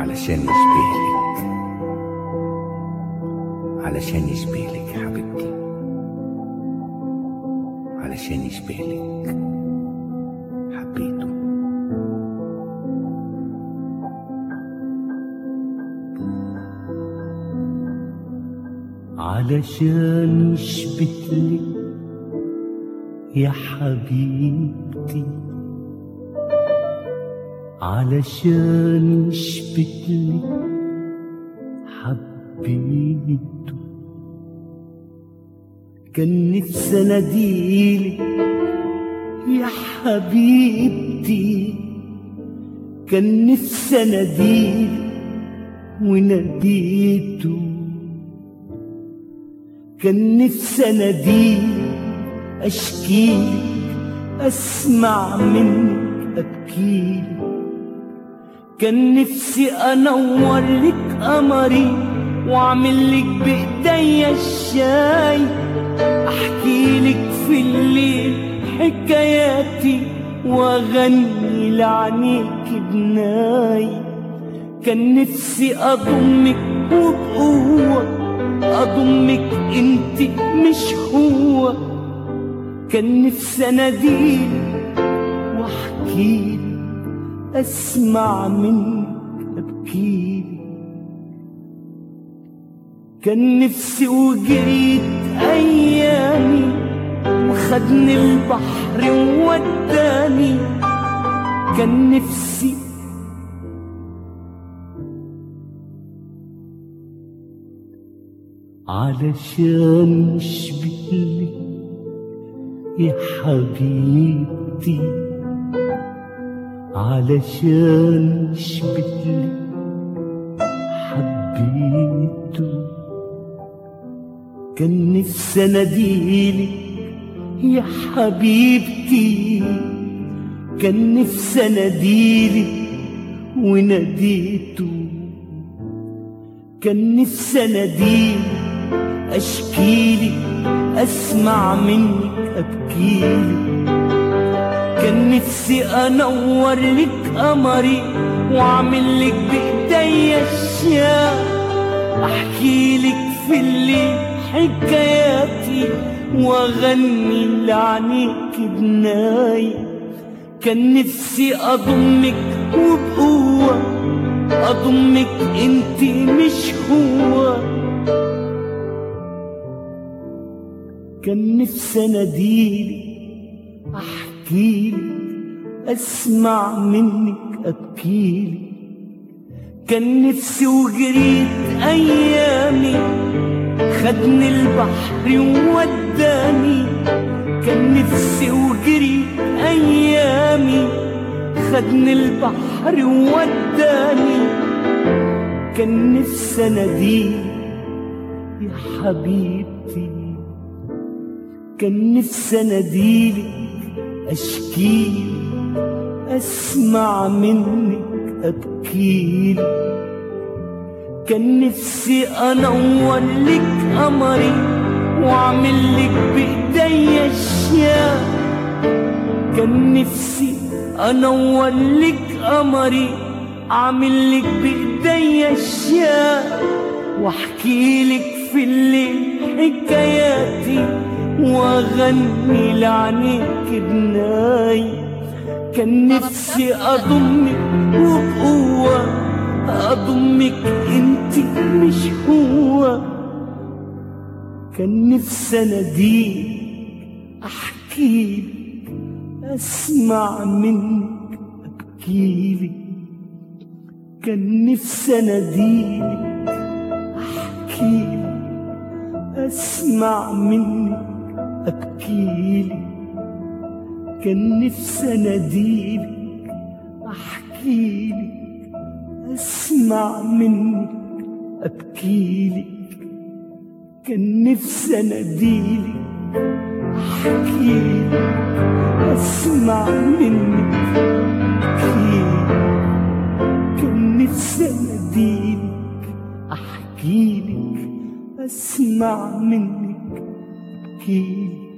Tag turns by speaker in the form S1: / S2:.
S1: علشان يشبهلك، علشان يشبهلك يا حبيبتي، علشان يشبهلك حبيته.
S2: علشان يشبهلك يا حبيبتي، علشان يشبهلك حبيته. كان نفسي اناديلك يا حبيبتي، كان نفسي اناديلك وناديته. كان نفسي اناديلك اشكيلك، اسمع منك ابكيلك. كان نفسي انور لك قمري واعمل لك بايديا الشاي، احكي لك في الليل حكاياتي واغني لعنيك بناي. كان نفسي اضمك وبقوه، اضمك انت مش هو. كان نفسي اناديلك واحكيلك، اسمع منك ابكيلك. كان نفسي وجريت ايامي وخدني البحر ووداني. كان نفسي علشان يشبهلك يا حبيبتي، علشان يشبهلك حبيته. كان نفسي اناديلك يا حبيبتي، كان نفسي اناديلك وناديته. كان نفسي اناديلك اشكيلك، اسمع منك ابكيلك. كان نفسي انور لك قمري واعمل لك بايديا اشياء، احكي لك في الليل حكاياتي واغني لعنيك بناي. كان نفسي اضمك وبقوه، اضمك انت مش هو. كان نفسي اناديلك احكيلك، اسمع منك ابكيلك. كان نفسي وجريت ايامي خدني البحر ووداني. كان نفسي وجريت ايامي خدني البحر ووداني. كان نفسي اناديلك يا حبيبتي، كان نفسي اناديلك اشكيلك، اسمع منك ابكيلك. كان نفسي انور لك قمري واعمل لك بايديا اشياء. كان نفسي انور لك قمري اعمل لك بايديا اشياء، واحكي لك في الليل حكاياتي واغني لعنيك بناي. كان نفسي اضمك وبقوه، اضمك انت مش هو. كان نفسي اناديلك احكيلك، اسمع منك ابكيلك. كان نفسي اناديلك احكيلك، اسمع منك ابكيلك. كان نفسي اناديلك احكيلك، اسمع منك ابكيلك. كان نفسي اناديلك احكيلك، اسمع منك ابكيلك. كان نفسي اناديلك احكيلك، اسمع منك ابكيلك.